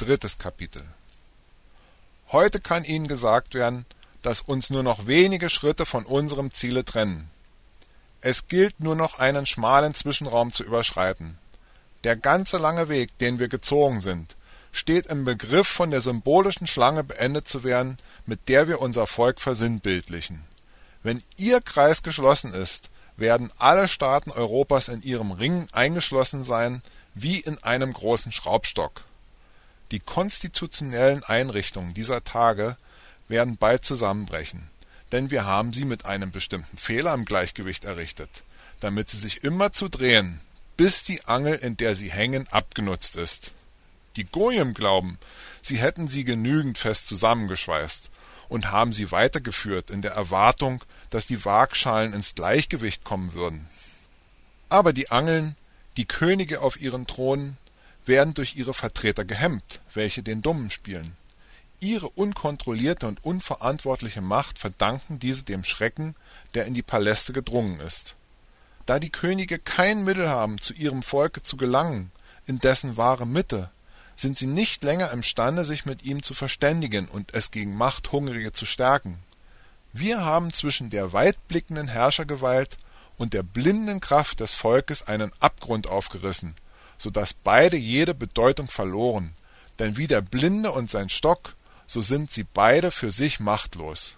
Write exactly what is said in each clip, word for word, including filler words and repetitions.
Drittes Kapitel. Heute kann Ihnen gesagt werden, dass uns nur noch wenige Schritte von unserem Ziele trennen. Es gilt nur noch einen schmalen Zwischenraum zu überschreiten. Der ganze lange Weg, den wir gezogen sind, steht im Begriff, von der symbolischen Schlange beendet zu werden, mit der wir unser Volk versinnbildlichen. Wenn Ihr Kreis geschlossen ist, werden alle Staaten Europas in ihrem Ring eingeschlossen sein, wie in einem großen Schraubstock. Die konstitutionellen Einrichtungen dieser Tage werden bald zusammenbrechen, denn wir haben sie mit einem bestimmten Fehler im Gleichgewicht errichtet, damit sie sich immerzu drehen, bis die Angel, in der sie hängen, abgenutzt ist. Die Goyim glauben, sie hätten sie genügend fest zusammengeschweißt und haben sie weitergeführt in der Erwartung, dass die Waagschalen ins Gleichgewicht kommen würden. Aber die Angeln, die Könige auf ihren Thronen, werden durch ihre Vertreter gehemmt, welche den Dummen spielen. Ihre unkontrollierte und unverantwortliche Macht verdanken diese dem Schrecken, der in die Paläste gedrungen ist. Da die Könige kein Mittel haben, zu ihrem Volke zu gelangen, in dessen wahre Mitte, sind sie nicht länger imstande, sich mit ihm zu verständigen und es gegen Machthungrige zu stärken. Wir haben zwischen der weitblickenden Herrschergewalt und der blinden Kraft des Volkes einen Abgrund aufgerissen, so dass beide jede Bedeutung verloren, denn wie der Blinde und sein Stock, so sind sie beide für sich machtlos.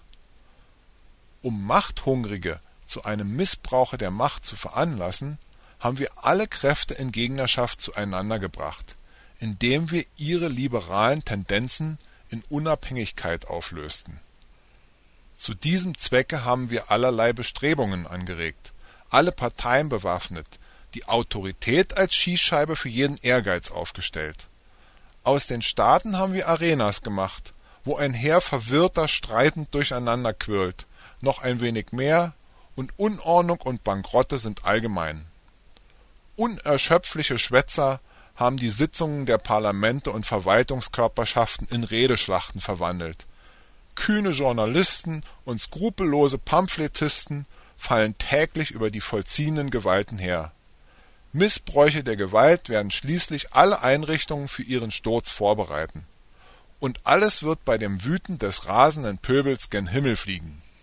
Um Machthungrige zu einem Missbrauche der Macht zu veranlassen, haben wir alle Kräfte in Gegnerschaft zueinander gebracht, indem wir ihre liberalen Tendenzen in Unabhängigkeit auflösten. Zu diesem Zwecke haben wir allerlei Bestrebungen angeregt, alle Parteien bewaffnet, die Autorität als Schießscheibe für jeden Ehrgeiz aufgestellt. Aus den Staaten haben wir Arenas gemacht, wo ein Heer verwirrter streitend durcheinander quirlt, noch ein wenig mehr, und Unordnung und Bankrotte sind allgemein. Unerschöpfliche Schwätzer haben die Sitzungen der Parlamente und Verwaltungskörperschaften in Redeschlachten verwandelt. Kühne Journalisten und skrupellose Pamphletisten fallen täglich über die vollziehenden Gewalten her. Missbräuche der Gewalt werden schließlich alle Einrichtungen für ihren Sturz vorbereiten. Und alles wird bei dem Wüten des rasenden Pöbels gen Himmel fliegen.